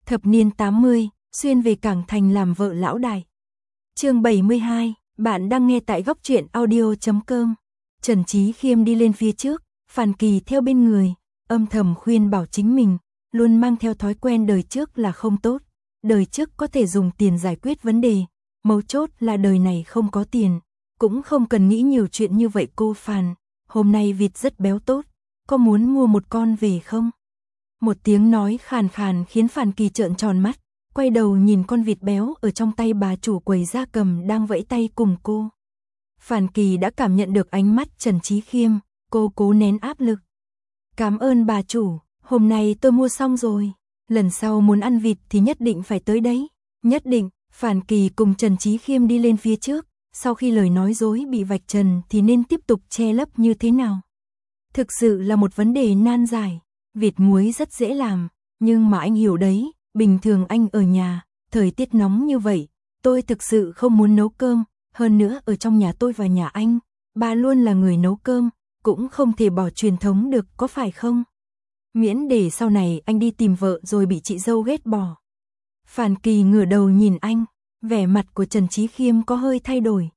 Thập niên 80, xuyên về Cảng Thành làm vợ lão đại. Chương 72, bạn đang nghe tại góc truyện audio.com. Trần Chí Khiêm đi lên phía trước, Phàn Kỳ theo bên người, âm thầm khuyên bảo chính mình, luôn mang theo thói quen đời trước là không tốt. Đời trước có thể dùng tiền giải quyết vấn đề, mấu chốt là đời này không có tiền, cũng không cần nghĩ nhiều chuyện như vậy cô Phàn. Hôm nay vịt rất béo tốt, có muốn mua một con về không? Một tiếng nói khàn khàn khiến Phàn Kỳ trợn tròn mắt, quay đầu nhìn con vịt béo ở trong tay bà chủ quầy gia cầm đang vẫy tay cùng cô. Phàn Kỳ đã cảm nhận được ánh mắt Trần Chí Khiêm, cô cố nén áp lực. Cảm ơn bà chủ, hôm nay tôi mua xong rồi, lần sau muốn ăn vịt thì nhất định phải tới đấy, nhất định. Phàn Kỳ cùng Trần Chí Khiêm đi lên phía trước, sau khi lời nói dối bị vạch trần thì nên tiếp tục che lấp như thế nào? Thực sự là một vấn đề nan giải. Vịt muối rất dễ làm, nhưng mà anh hiểu đấy, bình thường anh ở nhà, thời tiết nóng như vậy, tôi thực sự không muốn nấu cơm, hơn nữa ở trong nhà tôi và nhà anh, bà luôn là người nấu cơm, cũng không thể bỏ truyền thống được có phải không? Miễn để sau này anh đi tìm vợ rồi bị chị dâu ghét bỏ. Phàn Kỳ ngửa đầu nhìn anh, vẻ mặt của Trần Chí Khiêm có hơi thay đổi.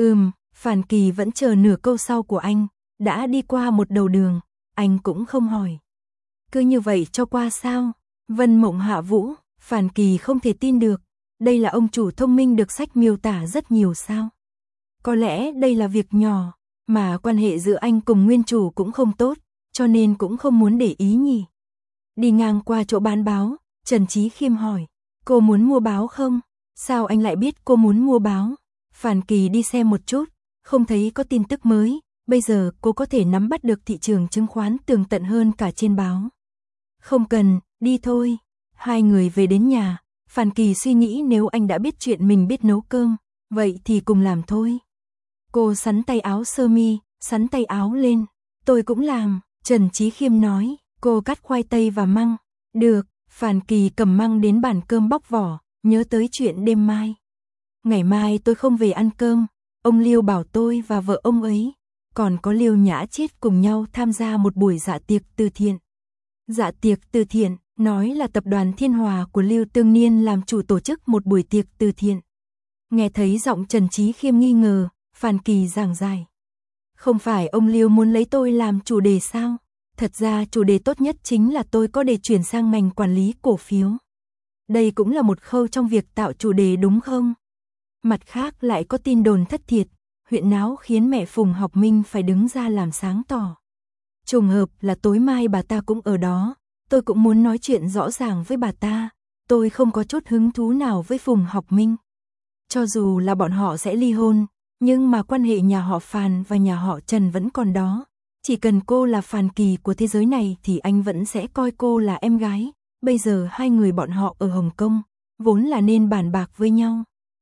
Phàn Kỳ vẫn chờ nửa câu sau của anh, đã đi qua một đầu đường, anh cũng không hỏi. Cứ như vậy cho qua sao? Vân Mộng Hạ Vũ, Phàn Kỳ không thể tin được, đây là ông chủ thông minh được sách miêu tả rất nhiều sao? Có lẽ đây là việc nhỏ, mà quan hệ giữa anh cùng nguyên chủ cũng không tốt, cho nên cũng không muốn để ý nhỉ. Đi ngang qua chỗ bán báo, Trần Chí Khiêm hỏi, cô muốn mua báo không? Sao anh lại biết cô muốn mua báo? Phàn Kỳ đi xem một chút, không thấy có tin tức mới, bây giờ cô có thể nắm bắt được thị trường chứng khoán tường tận hơn cả trên báo. Không cần, đi thôi. Hai người về đến nhà, Phàn Kỳ suy nghĩ nếu anh đã biết chuyện mình biết nấu cơm, vậy thì cùng làm thôi. Cô sắn tay áo sơ mi, sắn tay áo lên. Tôi cũng làm, Trần Chí Khiêm nói, cô cắt khoai tây và măng. Được, Phàn Kỳ cầm măng đến bàn cơm bóc vỏ, nhớ tới chuyện đêm mai. Ngày mai tôi không về ăn cơm, ông Liêu bảo tôi và vợ ông ấy, còn có Liêu Nhã Chiết cùng nhau tham gia một buổi dạ tiệc từ thiện. Dạ tiệc từ thiện, nói là tập đoàn Thiên Hòa của Lưu Tương Niên làm chủ tổ chức một buổi tiệc từ thiện. Nghe thấy giọng Trần Chí Khiêm nghi ngờ, Phàn Kỳ giảng giải. Không phải ông Liêu muốn lấy tôi làm chủ đề sao? Thật ra chủ đề tốt nhất chính là tôi có để chuyển sang ngành quản lý cổ phiếu. Đây cũng là một khâu trong việc tạo chủ đề đúng không? Mặt khác lại có tin đồn thất thiệt, huyện náo khiến mẹ Phùng Học Minh phải đứng ra làm sáng tỏ. Trùng hợp là tối mai bà ta cũng ở đó, tôi cũng muốn nói chuyện rõ ràng với bà ta, tôi không có chút hứng thú nào với Phùng Học Minh. Cho dù là bọn họ sẽ ly hôn, nhưng mà quan hệ nhà họ Phàn và nhà họ Trần vẫn còn đó. Chỉ cần cô là Phàn Kỳ của thế giới này thì anh vẫn sẽ coi cô là em gái. Bây giờ hai người bọn họ ở Hồng Kông, vốn là nên bàn bạc với nhau.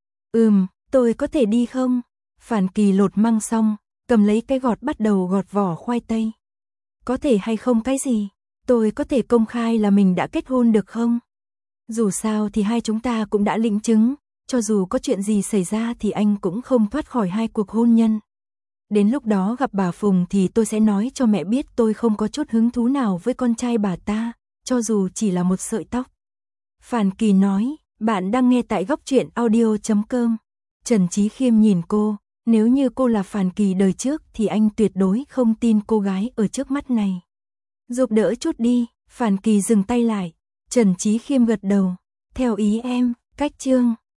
Tôi có thể đi không? Phàn Kỳ lột măng xong, cầm lấy cái gọt bắt đầu gọt vỏ khoai tây. Có thể hay không cái gì? Tôi có thể công khai là mình đã kết hôn được không? Dù sao thì hai chúng ta cũng đã lĩnh chứng, cho dù có chuyện gì xảy ra thì anh cũng không thoát khỏi hai cuộc hôn nhân. Đến lúc đó gặp bà Phùng thì tôi sẽ nói cho mẹ biết tôi không có chút hứng thú nào với con trai bà ta, cho dù chỉ là một sợi tóc. Phàn Kỳ nói, bạn đang nghe tại góc truyện audio.com. Trần Chí Khiêm nhìn cô, nếu như cô là Phàn Kỳ đời trước thì anh tuyệt đối không tin cô gái ở trước mắt này. Giúp đỡ chút đi, Phàn Kỳ dừng tay lại, Trần Chí Khiêm gật đầu, theo ý em, cách chương.